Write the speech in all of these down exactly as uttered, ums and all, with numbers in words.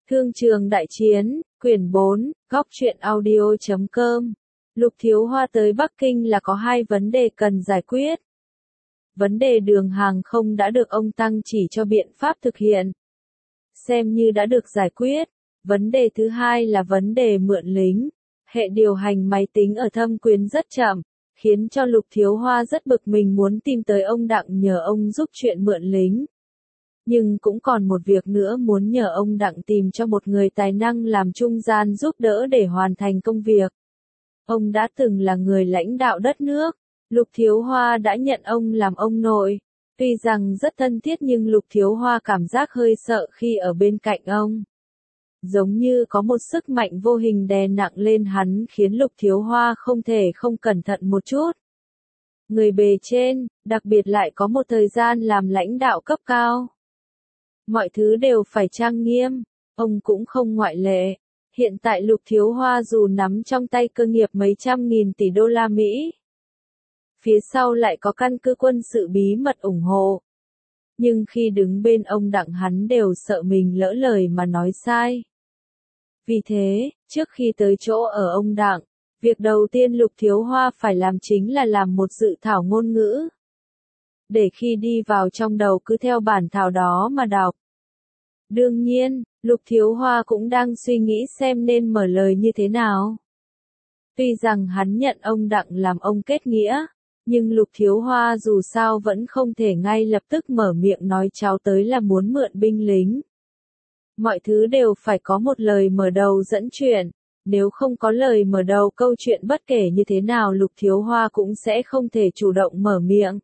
Thương trường đại chiến, quyển bốn, góc truyện audio chấm com. Lục Thiếu Hoa tới Bắc Kinh là có hai vấn đề cần giải quyết. Vấn đề đường hàng không đã được ông Tăng chỉ cho biện pháp thực hiện, xem như đã được giải quyết. Vấn đề thứ hai là vấn đề mượn lính. Hệ điều hành máy tính ở Thâm Quyến rất chậm, khiến cho Lục Thiếu Hoa rất bực mình muốn tìm tới ông Đặng nhờ ông giúp chuyện mượn lính. Nhưng cũng còn một việc nữa muốn nhờ ông Đặng tìm cho một người tài năng làm trung gian giúp đỡ để hoàn thành công việc. Ông đã từng là người lãnh đạo đất nước, Lục Thiếu Hoa đã nhận ông làm ông nội. Tuy rằng rất thân thiết nhưng Lục Thiếu Hoa cảm giác hơi sợ khi ở bên cạnh ông. Giống như có một sức mạnh vô hình đè nặng lên hắn khiến Lục Thiếu Hoa không thể không cẩn thận một chút. Người bề trên, đặc biệt lại có một thời gian làm lãnh đạo cấp cao. Mọi thứ đều phải trang nghiêm, ông cũng không ngoại lệ. Hiện tại Lục Thiếu Hoa dù nắm trong tay cơ nghiệp mấy trăm nghìn tỷ đô la Mỹ, phía sau lại có căn cứ quân sự bí mật ủng hộ. Nhưng khi đứng bên ông Đặng hắn đều sợ mình lỡ lời mà nói sai. Vì thế, trước khi tới chỗ ở ông Đặng, việc đầu tiên Lục Thiếu Hoa phải làm chính là làm một dự thảo ngôn ngữ. Để khi đi vào trong đầu cứ theo bản thảo đó mà đọc. Đương nhiên, Lục Thiếu Hoa cũng đang suy nghĩ xem nên mở lời như thế nào. Tuy rằng hắn nhận ông Đặng làm ông kết nghĩa, nhưng Lục Thiếu Hoa dù sao vẫn không thể ngay lập tức mở miệng nói cháu tới là muốn mượn binh lính. Mọi thứ đều phải có một lời mở đầu dẫn chuyện, nếu không có lời mở đầu câu chuyện bất kể như thế nào Lục Thiếu Hoa cũng sẽ không thể chủ động mở miệng.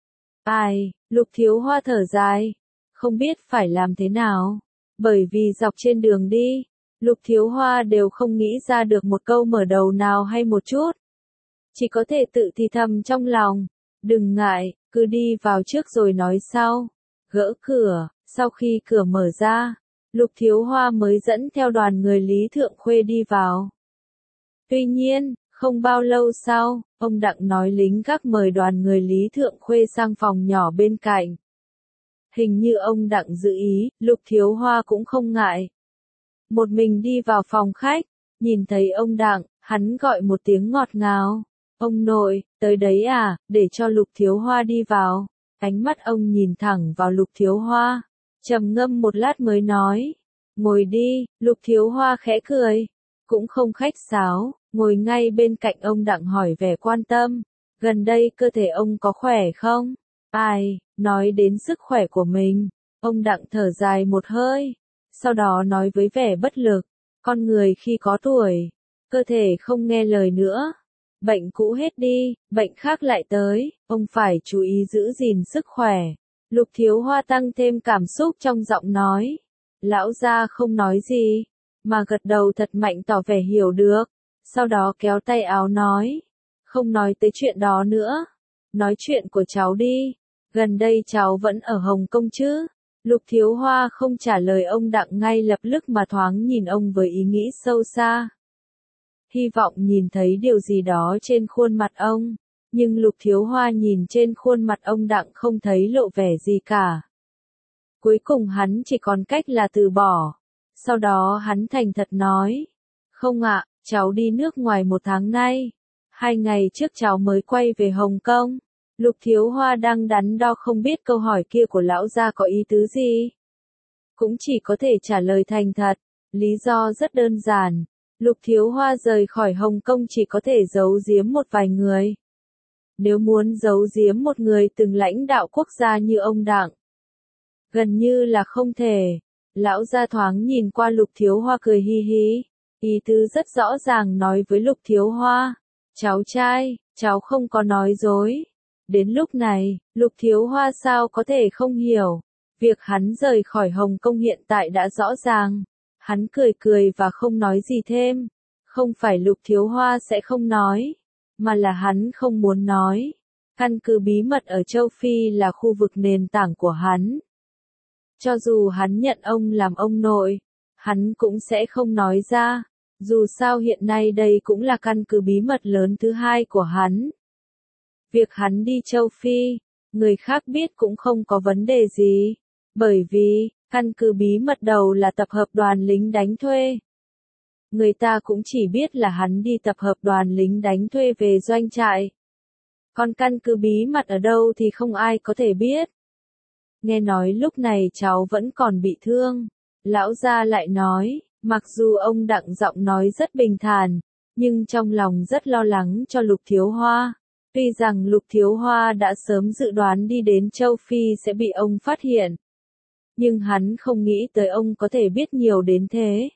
Ai, Lục Thiếu Hoa thở dài, không biết phải làm thế nào, bởi vì dọc trên đường đi, Lục Thiếu Hoa đều không nghĩ ra được một câu mở đầu nào hay một chút. Chỉ có thể tự thì thầm trong lòng, đừng ngại, cứ đi vào trước rồi nói sau. Gỡ cửa, sau khi cửa mở ra, Lục Thiếu Hoa mới dẫn theo đoàn người Lý Thượng Khuê đi vào. Tuy nhiên, không bao lâu sau, ông Đặng nói lính gác mời đoàn người Lý Thượng Khuê sang phòng nhỏ bên cạnh. Hình như ông Đặng dự ý, Lục Thiếu Hoa cũng không ngại. Một mình đi vào phòng khách, nhìn thấy ông Đặng, hắn gọi một tiếng ngọt ngào. Ông nội, tới đấy à, để cho Lục Thiếu Hoa đi vào. Ánh mắt ông nhìn thẳng vào Lục Thiếu Hoa, trầm ngâm một lát mới nói. Ngồi đi, Lục Thiếu Hoa khẽ cười, cũng không khách sáo, ngồi ngay bên cạnh ông Đặng hỏi vẻ quan tâm. Gần đây cơ thể ông có khỏe không? Ai, nói đến sức khỏe của mình, ông Đặng thở dài một hơi, sau đó nói với vẻ bất lực, con người khi có tuổi, cơ thể không nghe lời nữa. Bệnh cũ hết đi, bệnh khác lại tới, ông phải chú ý giữ gìn sức khỏe. Lục Thiếu Hoa tăng thêm cảm xúc trong giọng nói. Lão gia không nói gì, mà gật đầu thật mạnh tỏ vẻ hiểu được. Sau đó kéo tay áo nói, không nói tới chuyện đó nữa. Nói chuyện của cháu đi, gần đây cháu vẫn ở Hồng Kông chứ? Lục Thiếu Hoa không trả lời ông Đặng ngay lập tức mà thoáng nhìn ông với ý nghĩ sâu xa. Hy vọng nhìn thấy điều gì đó trên khuôn mặt ông, nhưng Lục Thiếu Hoa nhìn trên khuôn mặt ông Đặng không thấy lộ vẻ gì cả. Cuối cùng hắn chỉ còn cách là từ bỏ. Sau đó hắn thành thật nói, không ạ, cháu đi nước ngoài một tháng nay. Hai ngày trước cháu mới quay về Hồng Kông. Lục Thiếu Hoa đang đắn đo không biết câu hỏi kia của lão gia có ý tứ gì. Cũng chỉ có thể trả lời thành thật, lý do rất đơn giản. Lục Thiếu Hoa rời khỏi Hồng Kông chỉ có thể giấu giếm một vài người. Nếu muốn giấu giếm một người từng lãnh đạo quốc gia như ông Đặng, gần như là không thể. Lão gia thoáng nhìn qua Lục Thiếu Hoa cười hi hi, ý tứ rất rõ ràng nói với Lục Thiếu Hoa, cháu trai, cháu không có nói dối. Đến lúc này, Lục Thiếu Hoa sao có thể không hiểu, việc hắn rời khỏi Hồng Kông hiện tại đã rõ ràng. Hắn cười cười và không nói gì thêm. Không phải Lục Thiếu Hoa sẽ không nói, mà là hắn không muốn nói. Căn cứ bí mật ở châu Phi là khu vực nền tảng của hắn. Cho dù hắn nhận ông làm ông nội, hắn cũng sẽ không nói ra. Dù sao hiện nay đây cũng là căn cứ bí mật lớn thứ hai của hắn. Việc hắn đi châu Phi, người khác biết cũng không có vấn đề gì. Bởi vì, căn cứ bí mật đầu là tập hợp đoàn lính đánh thuê. Người ta cũng chỉ biết là hắn đi tập hợp đoàn lính đánh thuê về doanh trại. Còn căn cứ bí mật ở đâu thì không ai có thể biết. Nghe nói lúc này cháu vẫn còn bị thương. Lão gia lại nói, mặc dù ông Đặng giọng nói rất bình thản, nhưng trong lòng rất lo lắng cho Lục Thiếu Hoa. Tuy rằng Lục Thiếu Hoa đã sớm dự đoán đi đến châu Phi sẽ bị ông phát hiện. Nhưng hắn không nghĩ tới ông có thể biết nhiều đến thế.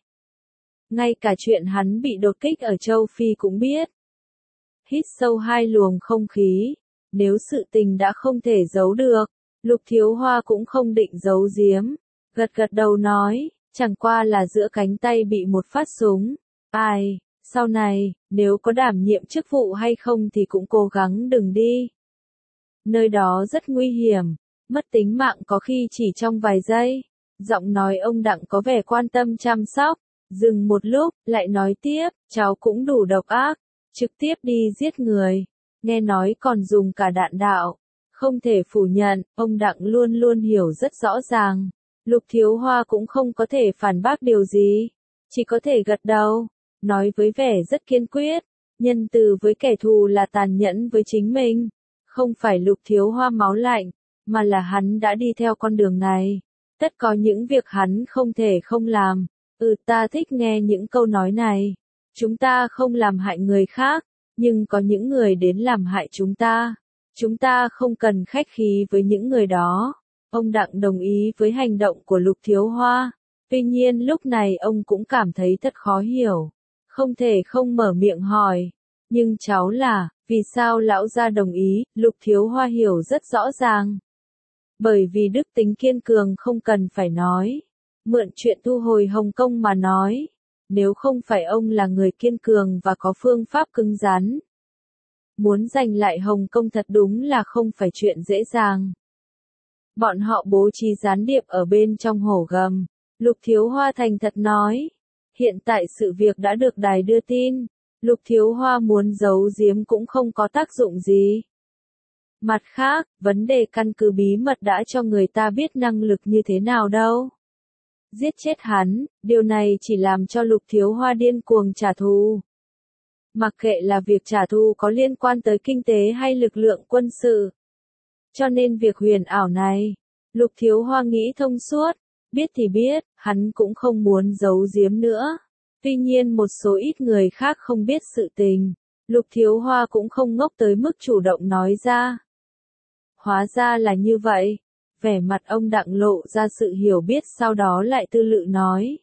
Ngay cả chuyện hắn bị đột kích ở châu Phi cũng biết. Hít sâu hai luồng không khí. Nếu sự tình đã không thể giấu được, Lục Thiếu Hoa cũng không định giấu giếm. Gật gật đầu nói, chẳng qua là giữa cánh tay bị một phát súng. Ai, sau này, nếu có đảm nhiệm chức vụ hay không thì cũng cố gắng đừng đi. Nơi đó rất nguy hiểm, mất tính mạng có khi chỉ trong vài giây. Giọng nói ông Đặng có vẻ quan tâm chăm sóc. Dừng một lúc, lại nói tiếp, cháu cũng đủ độc ác, trực tiếp đi giết người. Nghe nói còn dùng cả đạn đạo. Không thể phủ nhận, ông Đặng luôn luôn hiểu rất rõ ràng. Lục Thiếu Hoa cũng không có thể phản bác điều gì. Chỉ có thể gật đầu. Nói với vẻ rất kiên quyết. Nhân từ với kẻ thù là tàn nhẫn với chính mình. Không phải Lục Thiếu Hoa máu lạnh, mà là hắn đã đi theo con đường này. Tất có những việc hắn không thể không làm. Ừ, ta thích nghe những câu nói này. Chúng ta không làm hại người khác, nhưng có những người đến làm hại chúng ta. Chúng ta không cần khách khí với những người đó. Ông Đặng đồng ý với hành động của Lục Thiếu Hoa. Tuy nhiên lúc này ông cũng cảm thấy thật khó hiểu. Không thể không mở miệng hỏi. Nhưng cháu là, vì sao lão gia đồng ý? Lục Thiếu Hoa hiểu rất rõ ràng. Bởi vì đức tính kiên cường không cần phải nói. Mượn chuyện thu hồi Hồng Kông mà nói. Nếu không phải ông là người kiên cường và có phương pháp cứng rắn. Muốn giành lại Hồng Kông thật đúng là không phải chuyện dễ dàng. Bọn họ bố trí gián điệp ở bên trong hổ gầm. Lục Thiếu Hoa thành thật nói. Hiện tại sự việc đã được đài đưa tin. Lục Thiếu Hoa muốn giấu giếm cũng không có tác dụng gì. Mặt khác, vấn đề căn cứ bí mật đã cho người ta biết năng lực như thế nào đâu. Giết chết hắn, điều này chỉ làm cho Lục Thiếu Hoa điên cuồng trả thù. Mặc kệ là việc trả thù có liên quan tới kinh tế hay lực lượng quân sự. Cho nên việc huyền ảo này, Lục Thiếu Hoa nghĩ thông suốt, biết thì biết, hắn cũng không muốn giấu giếm nữa. Tuy nhiên một số ít người khác không biết sự tình, Lục Thiếu Hoa cũng không ngốc tới mức chủ động nói ra. Hóa ra là như vậy. Vẻ mặt ông Đặng lộ ra sự hiểu biết, sau đó lại tư lự nói.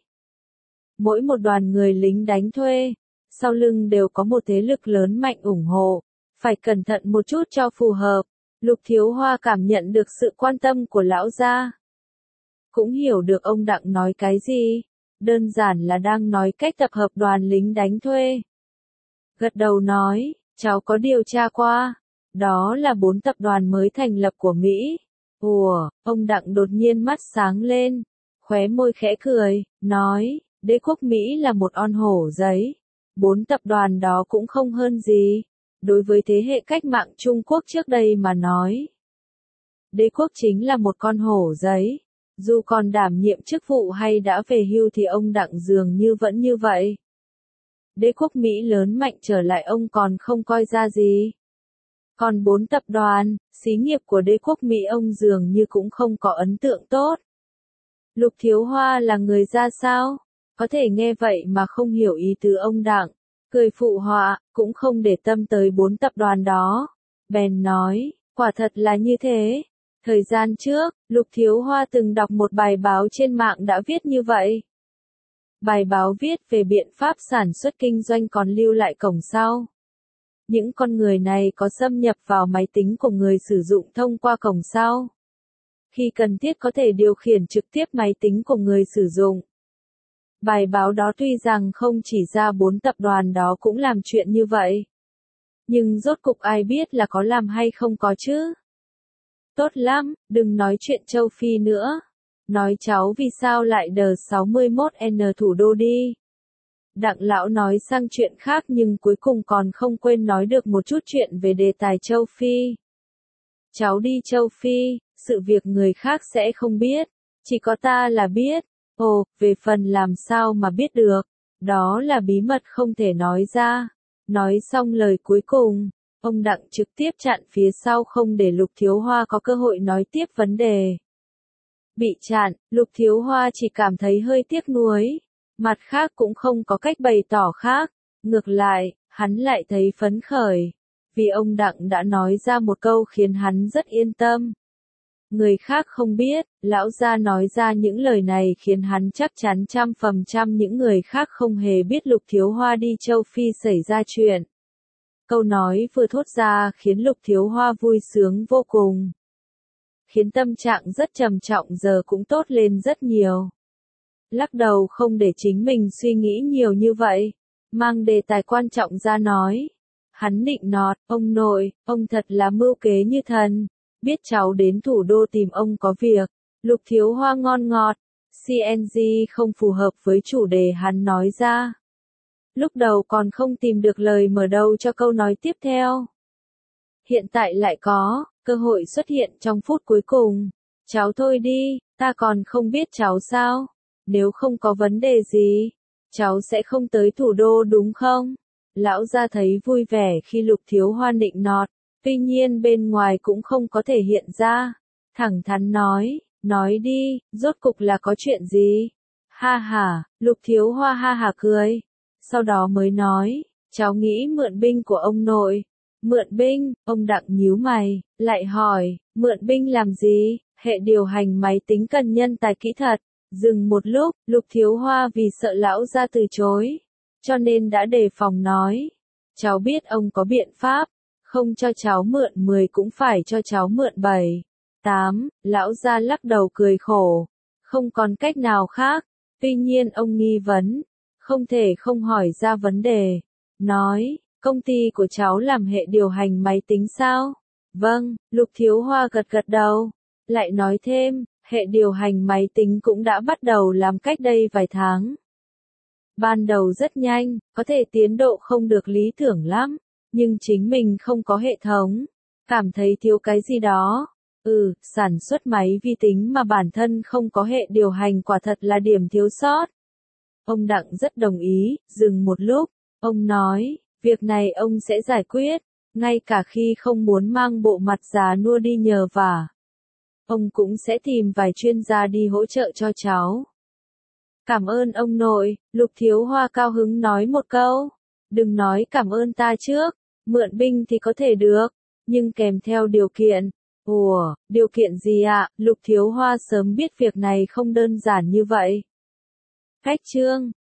Mỗi một đoàn người lính đánh thuê, sau lưng đều có một thế lực lớn mạnh ủng hộ, phải cẩn thận một chút cho phù hợp. Lục Thiếu Hoa cảm nhận được sự quan tâm của lão gia. Cũng hiểu được ông Đặng nói cái gì, đơn giản là đang nói cách tập hợp đoàn lính đánh thuê. Gật đầu nói, cháu có điều tra qua, đó là bốn tập đoàn mới thành lập của Mỹ. Ủa, ông Đặng đột nhiên mắt sáng lên, khóe môi khẽ cười, nói, đế quốc Mỹ là một on hổ giấy. Bốn tập đoàn đó cũng không hơn gì. Đối với thế hệ cách mạng Trung Quốc trước đây mà nói. Đế quốc chính là một con hổ giấy. Dù còn đảm nhiệm chức vụ hay đã về hưu thì ông Đặng dường như vẫn như vậy. Đế quốc Mỹ lớn mạnh trở lại ông còn không coi ra gì. Còn bốn tập đoàn, xí nghiệp của đế quốc Mỹ ông dường như cũng không có ấn tượng tốt. Lục Thiếu Hoa là người ra sao? Có thể nghe vậy mà không hiểu ý tứ ông Đặng. Cười phụ họa, cũng không để tâm tới bốn tập đoàn đó. Bèn nói, quả thật là như thế. Thời gian trước, Lục Thiếu Hoa từng đọc một bài báo trên mạng đã viết như vậy. Bài báo viết về biện pháp sản xuất kinh doanh còn lưu lại cổng sau. Những con người này có xâm nhập vào máy tính của người sử dụng thông qua cổng sau. Khi cần thiết có thể điều khiển trực tiếp máy tính của người sử dụng. Bài báo đó tuy rằng không chỉ ra bốn tập đoàn đó cũng làm chuyện như vậy. Nhưng rốt cục ai biết là có làm hay không có chứ? Tốt lắm, đừng nói chuyện châu Phi nữa. Nói cháu vì sao lại đờ sáu mươi mốt N thủ đô đi. Đặng lão nói sang chuyện khác nhưng cuối cùng còn không quên nói được một chút chuyện về đề tài châu Phi. Cháu đi châu Phi, sự việc người khác sẽ không biết. Chỉ có ta là biết. Ồ, về phần làm sao mà biết được, đó là bí mật không thể nói ra. Nói xong lời cuối cùng, ông Đặng trực tiếp chặn phía sau không để Lục Thiếu Hoa có cơ hội nói tiếp vấn đề. Bị chặn, Lục Thiếu Hoa chỉ cảm thấy hơi tiếc nuối, mặt khác cũng không có cách bày tỏ khác, ngược lại, hắn lại thấy phấn khởi, vì ông Đặng đã nói ra một câu khiến hắn rất yên tâm. Người khác không biết, lão gia nói ra những lời này khiến hắn chắc chắn trăm phần trăm những người khác không hề biết Lục Thiếu Hoa đi châu Phi xảy ra chuyện. Câu nói vừa thốt ra khiến Lục Thiếu Hoa vui sướng vô cùng, khiến tâm trạng rất trầm trọng giờ cũng tốt lên rất nhiều. Lắc đầu không để chính mình suy nghĩ nhiều như vậy, mang đề tài quan trọng ra nói. Hắn nịnh nọt, ông nội, ông thật là mưu kế như thần, biết cháu đến thủ đô tìm ông có việc. Lục Thiếu Hoa ngon ngọt, xê en giê không phù hợp với chủ đề hắn nói ra. Lúc đầu còn không tìm được lời mở đầu cho câu nói tiếp theo. Hiện tại lại có, cơ hội xuất hiện trong phút cuối cùng. Cháu thôi đi, ta còn không biết cháu sao? Nếu không có vấn đề gì, cháu sẽ không tới thủ đô đúng không? Lão gia thấy vui vẻ khi Lục Thiếu Hoa nịnh nọt, tuy nhiên bên ngoài cũng không có thể hiện ra. Thẳng thắn nói, nói đi, rốt cục là có chuyện gì? Ha ha, Lục Thiếu Hoa ha ha cười. Sau đó mới nói, cháu nghĩ mượn binh của ông nội. Mượn binh, ông Đặng nhíu mày, lại hỏi, mượn binh làm gì? Hệ điều hành máy tính cần nhân tài kỹ thuật. Dừng một lúc, Lục Thiếu Hoa vì sợ lão gia từ chối, cho nên đã đề phòng nói, cháu biết ông có biện pháp, không cho cháu mượn mười cũng phải cho cháu mượn bảy, tám, lão gia lắc đầu cười khổ, không còn cách nào khác, tuy nhiên ông nghi vấn, không thể không hỏi ra vấn đề, nói, công ty của cháu làm hệ điều hành máy tính sao? Vâng, Lục Thiếu Hoa gật gật đầu, lại nói thêm, hệ điều hành máy tính cũng đã bắt đầu làm cách đây vài tháng. Ban đầu rất nhanh, có thể tiến độ không được lý tưởng lắm, nhưng chính mình không có hệ thống, cảm thấy thiếu cái gì đó. Ừ, sản xuất máy vi tính mà bản thân không có hệ điều hành quả thật là điểm thiếu sót. Ông Đặng rất đồng ý, dừng một lúc, ông nói, việc này ông sẽ giải quyết, ngay cả khi không muốn mang bộ mặt già nua đi nhờ vả. Ông cũng sẽ tìm vài chuyên gia đi hỗ trợ cho cháu. Cảm ơn ông nội, Lục Thiếu Hoa cao hứng nói một câu. Đừng nói cảm ơn ta trước, mượn binh thì có thể được, nhưng kèm theo điều kiện. Ủa, điều kiện gì ạ? Lục Thiếu Hoa sớm biết việc này không đơn giản như vậy. Khách trương,